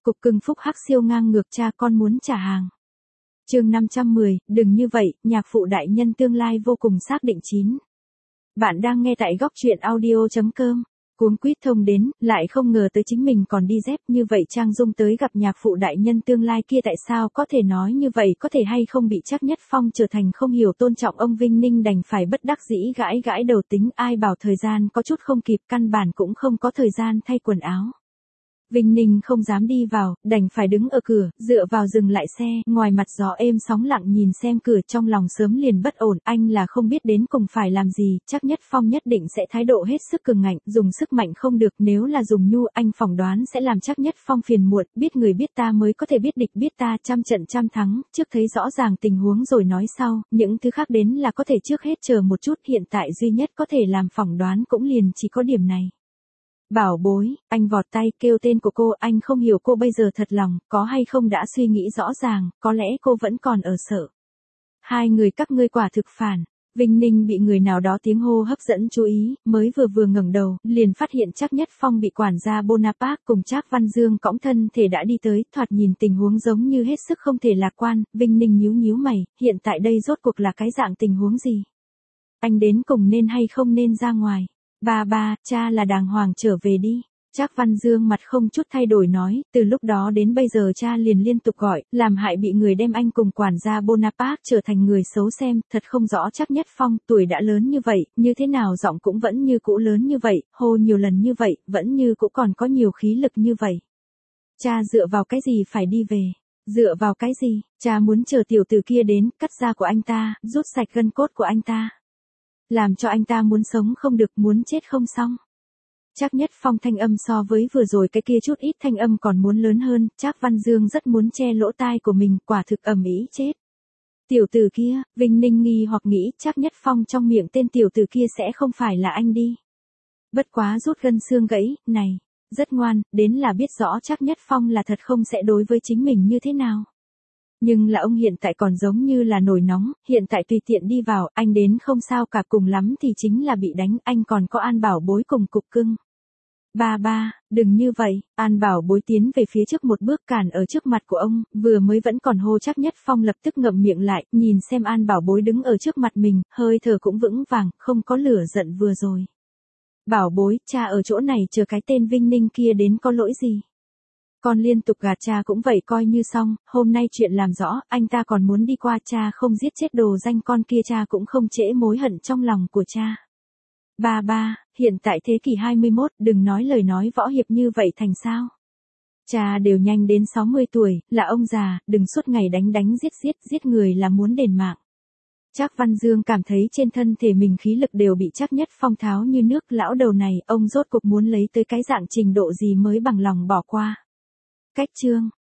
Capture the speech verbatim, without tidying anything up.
cục cưng phúc hắc siêu ngang ngược cha con muốn trả hàng. Chương năm trăm mười, đừng như vậy, nhạc phụ đại nhân tương lai vô cùng xác định chín. Bạn đang nghe tại góc truyện audio chấm com. Cuống quýt thông đến, lại không ngờ tới chính mình còn đi dép như vậy Trang Dung tới gặp nhạc phụ đại nhân tương lai kia tại sao có thể nói như vậy có thể hay không bị Trác Nhất Phong trở thành không hiểu tôn trọng ông Vinh Ninh đành phải bất đắc dĩ gãi gãi đầu tính ai bảo thời gian có chút không kịp căn bản cũng không có thời gian thay quần áo. Vinh Ninh không dám đi vào, đành phải đứng ở cửa, dựa vào dừng lại xe, ngoài mặt gió êm sóng lặng nhìn xem cửa trong lòng sớm liền bất ổn, anh là không biết đến cùng phải làm gì, Trác Nhất Phong nhất định sẽ thái độ hết sức cường ngạnh, dùng sức mạnh không được, nếu là dùng nhu, anh phỏng đoán sẽ làm Trác Nhất Phong phiền muộn, biết người biết ta mới có thể biết địch biết ta, trăm trận trăm thắng, trước thấy rõ ràng tình huống rồi nói sau, những thứ khác đến là có thể trước hết chờ một chút, hiện tại duy nhất có thể làm phỏng đoán cũng liền chỉ có điểm này. Bảo bối, anh vọt tay kêu tên của cô, anh không hiểu cô bây giờ thật lòng, có hay không đã suy nghĩ rõ ràng, có lẽ cô vẫn còn ở sợ. Hai người các ngươi quả thực phản. Vinh Ninh bị người nào đó tiếng hô hấp dẫn chú ý, mới vừa vừa ngẩng đầu, liền phát hiện Trác Nhất Phong bị quản gia Bonaparte cùng Trác Văn Dương cõng thân thể đã đi tới, thoạt nhìn tình huống giống như hết sức không thể lạc quan, Vinh Ninh nhíu nhíu mày, hiện tại đây rốt cuộc là cái dạng tình huống gì? Anh đến cùng nên hay không nên ra ngoài? Ba ba, cha là đàng hoàng trở về đi. Trác Văn Dương mặt không chút thay đổi nói, từ lúc đó đến bây giờ cha liền liên tục gọi, làm hại bị người đem anh cùng quản gia Bonaparte trở thành người xấu xem, thật không rõ Trác Nhất Phong, tuổi đã lớn như vậy, như thế nào giọng cũng vẫn như cũ lớn như vậy, hô nhiều lần như vậy, vẫn như cũ còn có nhiều khí lực như vậy. Cha dựa vào cái gì phải đi về? Dựa vào cái gì? Cha muốn chờ tiểu tử kia đến, cắt da của anh ta, rút sạch gân cốt của anh ta. Làm cho anh ta muốn sống không được, muốn chết không xong. Trác Nhất Phong thanh âm so với vừa rồi cái kia chút ít thanh âm còn muốn lớn hơn, Trác Văn Dương rất muốn che lỗ tai của mình, quả thực ầm ĩ chết. Tiểu tử kia, Vinh Ninh nghi hoặc nghĩ Trác Nhất Phong trong miệng tên tiểu tử kia sẽ không phải là anh đi. Bất quá rút gân xương gãy, này, rất ngoan, đến là biết rõ Trác Nhất Phong là thật không sẽ đối với chính mình như thế nào. Nhưng là ông hiện tại còn giống như là nổi nóng, hiện tại tùy tiện đi vào, anh đến không sao cả, cùng lắm thì chính là bị đánh, anh còn có An Bảo Bối cùng cục cưng. Ba ba, đừng như vậy, An Bảo Bối tiến về phía trước một bước cản ở trước mặt của ông, vừa mới vẫn còn hô Trác Nhất Phong lập tức ngậm miệng lại, nhìn xem An Bảo Bối đứng ở trước mặt mình, hơi thở cũng vững vàng, không có lửa giận vừa rồi. Bảo Bối, cha ở chỗ này chờ cái tên Vinh Ninh kia đến có lỗi gì? Con liên tục gạt cha cũng vậy coi như xong, hôm nay chuyện làm rõ, anh ta còn muốn đi qua, cha không giết chết đồ danh con kia, cha cũng không trễ mối hận trong lòng của cha. Ba ba, hiện tại thế kỷ hai mươi mốt, đừng nói lời nói võ hiệp như vậy thành sao? Cha đều nhanh đến sáu mươi tuổi, là ông già, đừng suốt ngày đánh đánh giết giết, giết người là muốn đền mạng. Trác Văn Dương cảm thấy trên thân thể mình khí lực đều bị Trác Nhất Phong tháo như nước, lão đầu này, ông rốt cuộc muốn lấy tới cái dạng trình độ gì mới bằng lòng bỏ qua. Cách chương,